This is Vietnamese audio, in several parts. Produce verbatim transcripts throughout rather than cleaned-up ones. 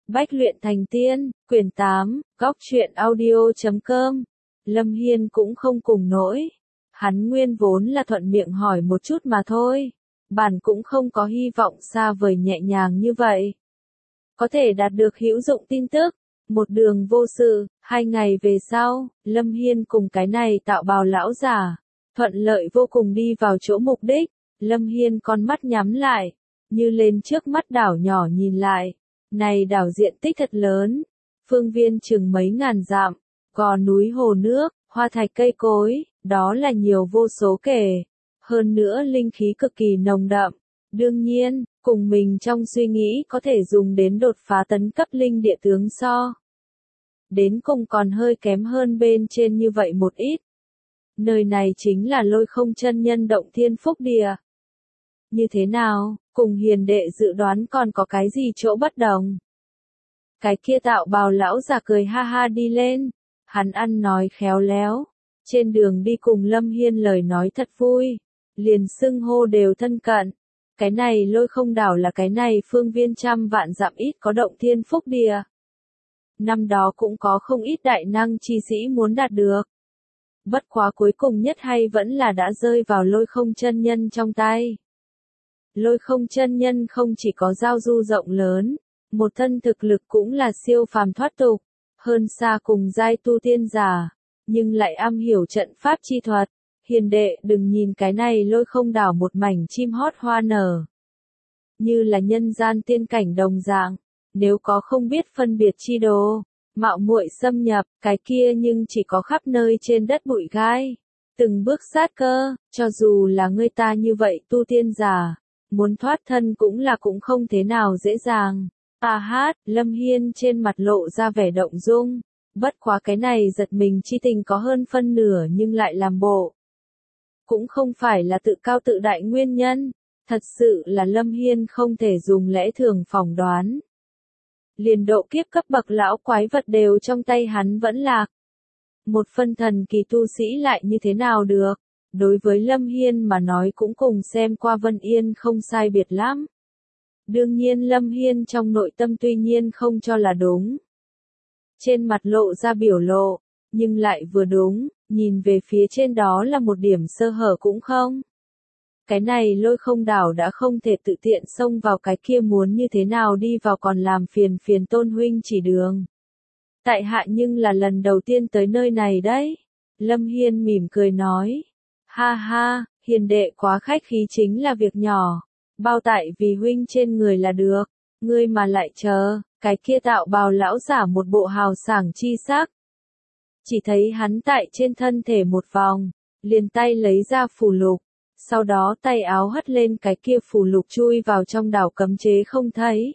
Bách luyện thành tiên, quyển tám, góc truyện audio chấm com. Lâm Hiên cũng không cùng nỗi. Hắn nguyên vốn là thuận miệng hỏi một chút mà thôi. Bản cũng không có hy vọng xa vời nhẹ nhàng như vậy. Có thể đạt được hữu dụng tin tức. Một đường vô sự, hai ngày về sau, Lâm Hiên cùng cái này tạo bào lão giả. Thuận lợi vô cùng đi vào chỗ mục đích. Lâm Hiên con mắt nhắm lại. Như lên trước mắt đảo nhỏ nhìn lại. Này đảo diện tích thật lớn, phương viên chừng mấy ngàn dặm, gò núi hồ nước, hoa thạch cây cối, đó là nhiều vô số kể. Hơn nữa linh khí cực kỳ nồng đậm. Đương nhiên, cùng mình trong suy nghĩ có thể dùng đến đột phá tấn cấp linh địa tướng so. Đến cùng còn hơi kém hơn bên trên như vậy một ít. Nơi này chính là Lôi Không Chân Nhân Động Thiên Phúc Địa. Như thế nào, cùng hiền đệ dự đoán còn có cái gì chỗ bất đồng? Cái kia tạo bào lão già cười ha ha đi lên. Hắn ăn nói khéo léo. Trên đường đi cùng Lâm Hiên lời nói thật vui. Liền xưng hô đều thân cận. Cái này Lôi Không đảo là cái này phương viên trăm vạn dặm ít có Động Thiên Phúc Địa. Năm đó cũng có không ít đại năng chi sĩ muốn đạt được. Bất quá cuối cùng nhất hay vẫn là đã rơi vào Lôi Không Chân Nhân trong tay. Lôi Không Chân Nhân không chỉ có giao du rộng lớn, một thân thực lực cũng là siêu phàm thoát tục, hơn xa cùng giai tu tiên giả, nhưng lại am hiểu trận pháp chi thuật. Hiền đệ đừng nhìn cái này Lôi Không đảo một mảnh chim hót hoa nở, như là nhân gian tiên cảnh đồng dạng, nếu có không biết phân biệt chi đồ, mạo muội xâm nhập, cái kia nhưng chỉ có khắp nơi trên đất bụi gai, từng bước sát cơ, cho dù là người ta như vậy tu tiên giả. Muốn thoát thân cũng là cũng không thế nào dễ dàng. À hát, Lâm Hiên trên mặt lộ ra vẻ động dung. Bất quá cái này giật mình chi tình có hơn phân nửa nhưng lại làm bộ. Cũng không phải là tự cao tự đại nguyên nhân. Thật sự là Lâm Hiên không thể dùng lẽ thường phỏng đoán. Liền độ kiếp cấp bậc lão quái vật đều trong tay hắn vẫn lạc. Một phân thần kỳ tu sĩ lại như thế nào được? Đối với Lâm Hiên mà nói cũng cùng xem qua Vân Yên không sai biệt lắm. Đương nhiên Lâm Hiên trong nội tâm tuy nhiên không cho là đúng. Trên mặt lộ ra biểu lộ, nhưng lại vừa đúng, nhìn về phía trên đó là một điểm sơ hở cũng không. Cái này Lôi Không đảo đã không thể tự tiện xông vào cái kia muốn như thế nào đi vào còn làm phiền phiền Tôn huynh chỉ đường. Tại hạ nhưng là lần đầu tiên tới nơi này đấy. Lâm Hiên mỉm cười nói. Ha ha, hiền đệ quá khách khí chính là việc nhỏ. Bao tại vì huynh trên người là được. Ngươi mà lại chờ, cái kia tạo bào lão giả một bộ hào sảng chi sắc. Chỉ thấy hắn tại trên thân thể một vòng, liền tay lấy ra phù lục. Sau đó tay áo hất lên cái kia phù lục chui vào trong đảo cấm chế không thấy.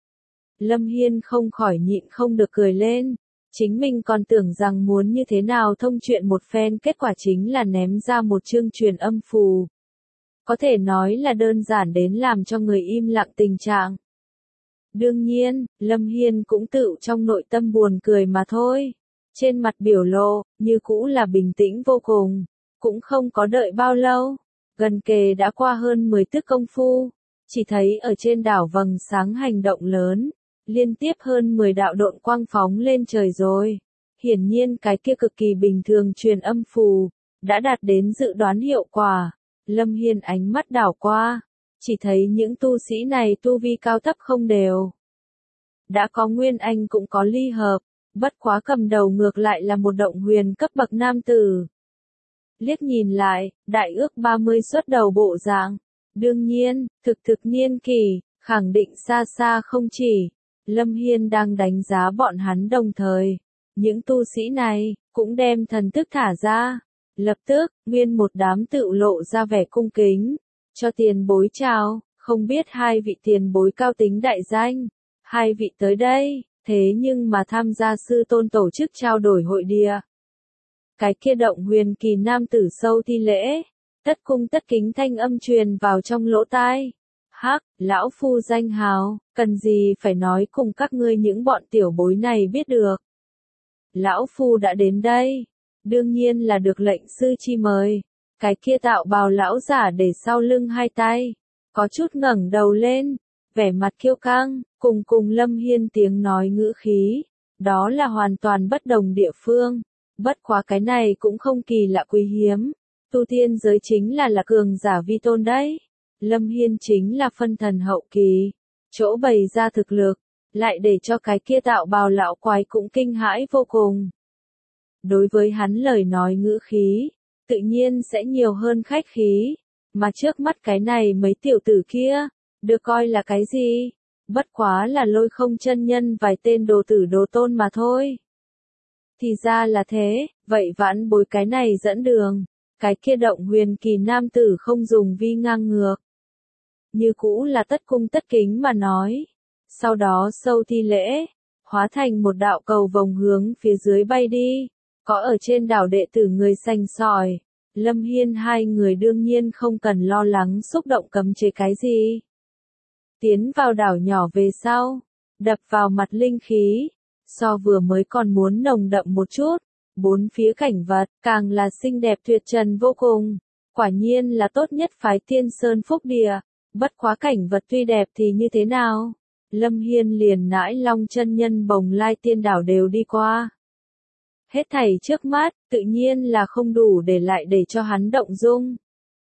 Lâm Hiên không khỏi nhịn không được cười lên. Chính mình còn tưởng rằng muốn như thế nào thông chuyện một phen, kết quả chính là ném ra một chương truyền âm phù. Có thể nói là đơn giản đến làm cho người im lặng tình trạng. Đương nhiên, Lâm Hiên cũng tự trong nội tâm buồn cười mà thôi. Trên mặt biểu lộ, như cũ là bình tĩnh vô cùng. Cũng không có đợi bao lâu. Gần kề đã qua hơn mười tức công phu. Chỉ thấy ở trên đảo vầng sáng hành động lớn. Liên tiếp hơn mười đạo độn quang phóng lên trời rồi. Hiển nhiên cái kia cực kỳ bình thường truyền âm phù, đã đạt đến dự đoán hiệu quả. Lâm Hiên ánh mắt đảo qua, chỉ thấy những tu sĩ này tu vi cao thấp không đều. Đã có nguyên anh cũng có ly hợp, bất quá cầm đầu ngược lại là một động huyền cấp bậc nam tử. Liếc nhìn lại, đại ước ba mươi xuất đầu bộ dạng. Đương nhiên, thực thực niên kỳ, khẳng định xa xa không chỉ. Lâm Hiên đang đánh giá bọn hắn đồng thời. Những tu sĩ này, cũng đem thần thức thả ra. Lập tức, nguyên một đám tự lộ ra vẻ cung kính. Cho tiền bối chào, không biết hai vị tiền bối cao tính đại danh. Hai vị tới đây, thế nhưng mà tham gia sư tôn tổ chức trao đổi hội địa. Cái kia động huyền kỳ nam tử sâu thi lễ. Tất cung tất kính thanh âm truyền vào trong lỗ tai. Hắc, lão phu danh hào, cần gì phải nói cùng các ngươi những bọn tiểu bối này biết được. Lão phu đã đến đây, đương nhiên là được lệnh sư chi mời. Cái kia tạo bào lão giả để sau lưng hai tay, có chút ngẩng đầu lên, vẻ mặt kiêu căng, cùng cùng Lâm Hiên tiếng nói ngữ khí, đó là hoàn toàn bất đồng địa phương. Bất quá cái này cũng không kỳ lạ quý hiếm, tu tiên giới chính là là cường giả vi tôn đấy. Lâm Hiên chính là phân thần hậu kỳ, chỗ bày ra thực lực, lại để cho cái kia tạo bào lão quái cũng kinh hãi vô cùng. Đối với hắn lời nói ngữ khí, tự nhiên sẽ nhiều hơn khách khí, mà trước mắt cái này mấy tiểu tử kia, được coi là cái gì? Bất quá là lôi không chân nhân vài tên đồ tử đồ tôn mà thôi. Thì ra là thế, vậy vãn bối cái này dẫn đường, cái kia động huyền kỳ nam tử không dùng vi ngang ngược. Như cũ là tất cung tất kính mà nói. Sau đó sâu thi lễ, hóa thành một đạo cầu vồng hướng phía dưới bay đi, có ở trên đảo đệ tử người xanh sỏi. Lâm Hiên hai người đương nhiên không cần lo lắng xúc động cấm chế cái gì. Tiến vào đảo nhỏ về sau, đập vào mặt linh khí, so vừa mới còn muốn nồng đậm một chút, bốn phía cảnh vật, càng là xinh đẹp tuyệt trần vô cùng, quả nhiên là tốt nhất phái Tiên Sơn Phúc Địa, bất quá cảnh vật tuy đẹp thì như thế nào, Lâm Hiên liền nãi long chân nhân bồng lai tiên đảo đều đi qua. Hết thảy trước mắt, tự nhiên là không đủ để lại để cho hắn động dung.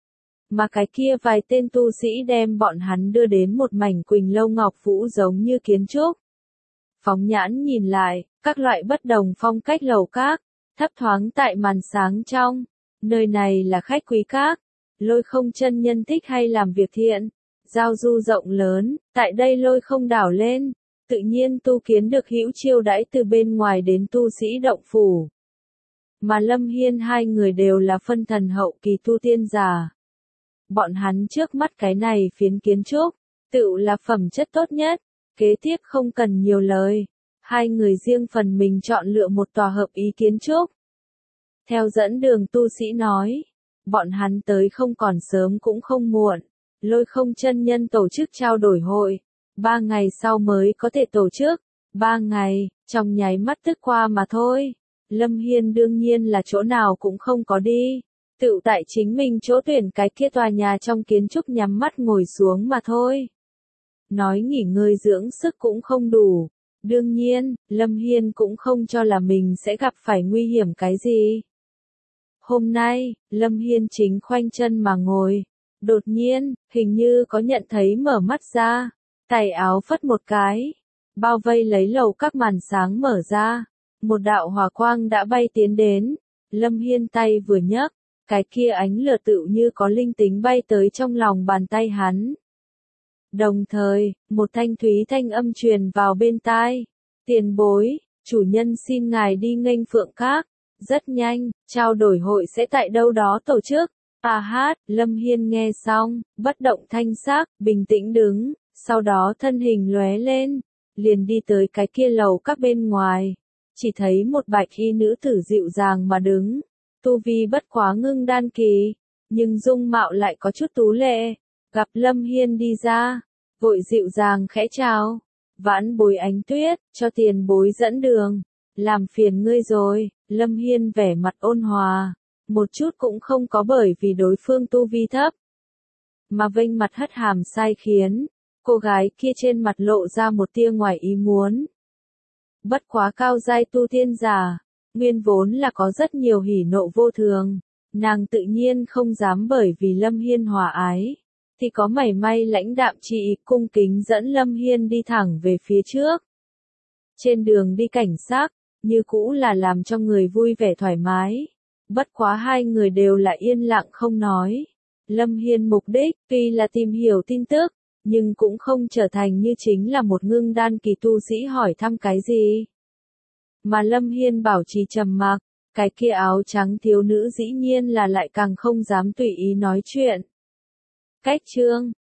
Mà cái kia vài tên tu sĩ đem bọn hắn đưa đến một mảnh quỳnh lâu ngọc vũ giống như kiến trúc. Phóng nhãn nhìn lại, các loại bất đồng phong cách lầu các, thấp thoáng tại màn sáng trong. Nơi này là khách quý các, lôi không chân nhân thích hay làm việc thiện, giao du rộng lớn, tại đây lôi không đảo lên. Tự nhiên tu kiến được hữu chiêu đãi từ bên ngoài đến tu sĩ động phủ. Mà Lâm Hiên hai người đều là phân thần hậu kỳ tu tiên giả. Bọn hắn trước mắt cái này phiến kiến trúc, tựu là phẩm chất tốt nhất, kế tiếp không cần nhiều lời. Hai người riêng phần mình chọn lựa một tòa hợp ý kiến trúc. Theo dẫn đường tu sĩ nói, bọn hắn tới không còn sớm cũng không muộn, lôi không chân nhân tổ chức trao đổi hội. Ba ngày sau mới có thể tổ chức, ba ngày, trong nháy mắt tức qua mà thôi. Lâm Hiên đương nhiên là chỗ nào cũng không có đi, tự tại chính mình chỗ tuyển cái kia tòa nhà trong kiến trúc nhắm mắt ngồi xuống mà thôi. Nói nghỉ ngơi dưỡng sức cũng không đủ, đương nhiên, Lâm Hiên cũng không cho là mình sẽ gặp phải nguy hiểm cái gì. Hôm nay, Lâm Hiên chính khoanh chân mà ngồi, đột nhiên, hình như có nhận thấy mở mắt ra. Tay áo phất một cái, bao vây lấy lầu các màn sáng mở ra, một đạo hỏa quang đã bay tiến đến, Lâm Hiên tay vừa nhấc, cái kia ánh lửa tựu như có linh tính bay tới trong lòng bàn tay hắn. Đồng thời, một thanh thúy thanh âm truyền vào bên tai, tiền bối, chủ nhân xin ngài đi nghênh phượng các, rất nhanh, trao đổi hội sẽ tại đâu đó tổ chức. À hát, Lâm Hiên nghe xong, bất động thanh sắc, bình tĩnh đứng. Sau đó thân hình lóe lên, liền đi tới cái kia lầu các bên ngoài, chỉ thấy một bạch y nữ tử dịu dàng mà đứng, tu vi bất quá ngưng đan kỳ, nhưng dung mạo lại có chút tú lệ, gặp Lâm Hiên đi ra, vội dịu dàng khẽ chào, vãn bối Ánh Tuyết, cho tiền bối dẫn đường, làm phiền ngươi rồi. Lâm Hiên vẻ mặt ôn hòa, một chút cũng không có bởi vì đối phương tu vi thấp, mà vênh mặt hất hàm sai khiến. Cô gái kia trên mặt lộ ra một tia ngoài ý muốn. Bất quá cao giai tu tiên giả, nguyên vốn là có rất nhiều hỉ nộ vô thường, nàng tự nhiên không dám bởi vì Lâm Hiên hòa ái, thì có mảy may lãnh đạm trị cung kính dẫn Lâm Hiên đi thẳng về phía trước. Trên đường đi cảnh sắc, như cũ là làm cho người vui vẻ thoải mái. Bất quá hai người đều là yên lặng không nói. Lâm Hiên mục đích, tuy là tìm hiểu tin tức, nhưng cũng không trở thành như chính là một ngưng đan kỳ tu sĩ hỏi thăm cái gì. Mà Lâm Hiên bảo trì trầm mặc, cái kia áo trắng thiếu nữ dĩ nhiên là lại càng không dám tùy ý nói chuyện. Cách chương